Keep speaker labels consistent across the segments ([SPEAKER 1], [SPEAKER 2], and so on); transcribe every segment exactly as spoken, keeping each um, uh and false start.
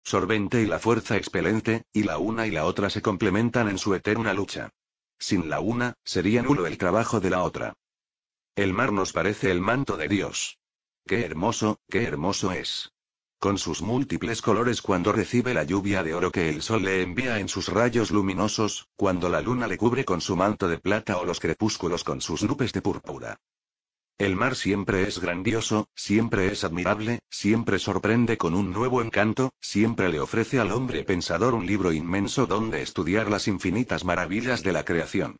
[SPEAKER 1] Sorbente y la fuerza expelente, y la una y la otra se complementan en su eterna lucha. Sin la una, sería nulo el trabajo de la otra. El mar nos parece el manto de Dios. Qué hermoso, qué hermoso es. Con sus múltiples colores cuando recibe la lluvia de oro que el sol le envía en sus rayos luminosos, cuando la luna le cubre con su manto de plata o los crepúsculos con sus nubes de púrpura. El mar siempre es grandioso, siempre es admirable, siempre sorprende con un nuevo encanto, siempre le ofrece al hombre pensador un libro inmenso donde estudiar las infinitas maravillas de la creación.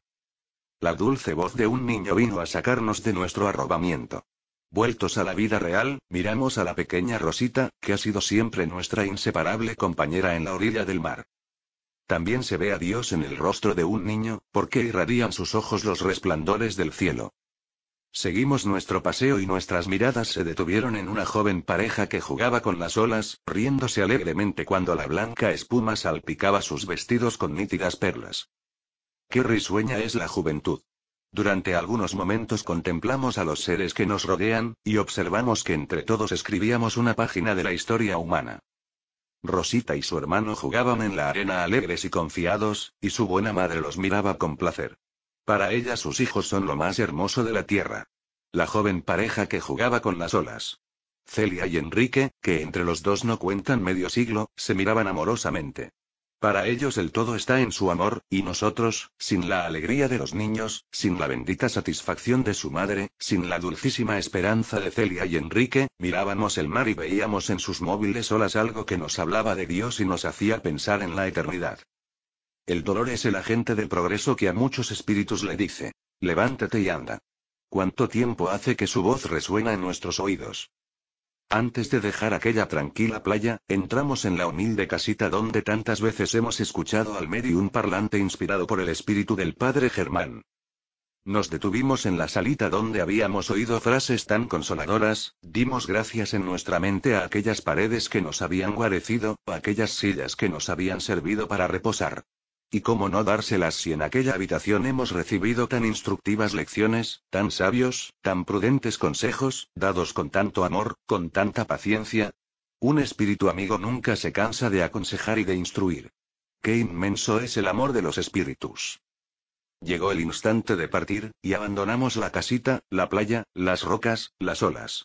[SPEAKER 1] La dulce voz de un niño vino a sacarnos de nuestro arrobamiento. Vueltos a la vida real, miramos a la pequeña Rosita, que ha sido siempre nuestra inseparable compañera en la orilla del mar. También se ve a Dios en el rostro de un niño, porque irradian sus ojos los resplandores del cielo. Seguimos nuestro paseo y nuestras miradas se detuvieron en una joven pareja que jugaba con las olas, riéndose alegremente cuando la blanca espuma salpicaba sus vestidos con nítidas perlas. Qué risueña es la juventud. Durante algunos momentos contemplamos a los seres que nos rodean, y observamos que entre todos escribíamos una página de la historia humana. Rosita y su hermano jugaban en la arena alegres y confiados, y su buena madre los miraba con placer. Para ella sus hijos son lo más hermoso de la tierra. La joven pareja que jugaba con las olas. Celia y Enrique, que entre los dos no cuentan medio siglo, se miraban amorosamente. Para ellos el todo está en su amor, y nosotros, sin la alegría de los niños, sin la bendita satisfacción de su madre, sin la dulcísima esperanza de Celia y Enrique, mirábamos el mar y veíamos en sus móviles olas algo que nos hablaba de Dios y nos hacía pensar en la eternidad. El dolor es el agente del progreso que a muchos espíritus le dice: levántate y anda. ¿Cuánto tiempo hace que su voz resuena en nuestros oídos? Antes de dejar aquella tranquila playa, entramos en la humilde casita donde tantas veces hemos escuchado al medium parlante inspirado por el espíritu del padre Germán. Nos detuvimos en la salita donde habíamos oído frases tan consoladoras, dimos gracias en nuestra mente a aquellas paredes que nos habían guarecido, a aquellas sillas que nos habían servido para reposar. ¿Y cómo no dárselas si en aquella habitación hemos recibido tan instructivas lecciones, tan sabios, tan prudentes consejos, dados con tanto amor, con tanta paciencia? Un espíritu amigo nunca se cansa de aconsejar y de instruir. ¡Qué inmenso es el amor de los espíritus! Llegó el instante de partir, y abandonamos la casita, la playa, las rocas, las olas.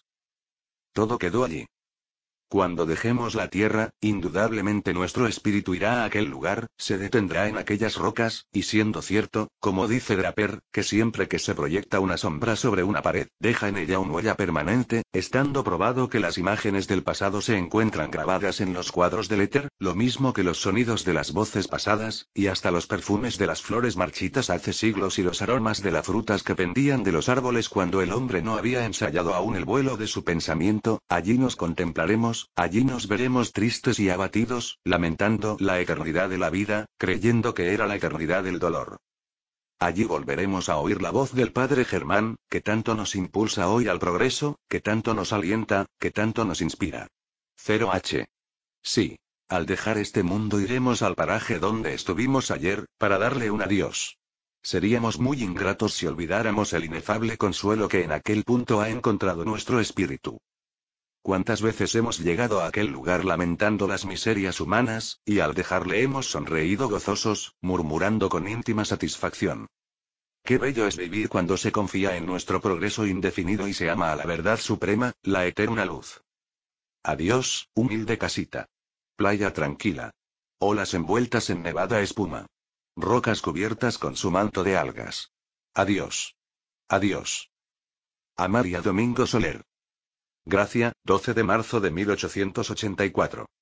[SPEAKER 1] Todo quedó allí. Cuando dejemos la tierra, indudablemente nuestro espíritu irá a aquel lugar, se detendrá en aquellas rocas, y siendo cierto, como dice Draper, que siempre que se proyecta una sombra sobre una pared, deja en ella una huella permanente, estando probado que las imágenes del pasado se encuentran grabadas en los cuadros del éter, lo mismo que los sonidos de las voces pasadas, y hasta los perfumes de las flores marchitas hace siglos y los aromas de las frutas que pendían de los árboles cuando el hombre no había ensayado aún el vuelo de su pensamiento, allí nos contemplaremos. Allí nos veremos tristes y abatidos, lamentando la eternidad de la vida, creyendo que era la eternidad del dolor. Allí volveremos a oír la voz del padre Germán, que tanto nos impulsa hoy al progreso, que tanto nos alienta, que tanto nos inspira. cero H. Sí. Al dejar este mundo iremos al paraje donde estuvimos ayer, para darle un adiós. Seríamos muy ingratos si olvidáramos el inefable consuelo que en aquel punto ha encontrado nuestro espíritu. ¿Cuántas veces hemos llegado a aquel lugar lamentando las miserias humanas, y al dejarle hemos sonreído gozosos, murmurando con íntima satisfacción? Qué bello es vivir cuando se confía en nuestro progreso indefinido y se ama a la verdad suprema, la eterna luz. Adiós, humilde casita. Playa tranquila. Olas envueltas en nevada espuma. Rocas cubiertas con su manto de algas. Adiós. Adiós. A María Domingo Soler. Gracia, doce de marzo de mil ochocientos ochenta y cuatro.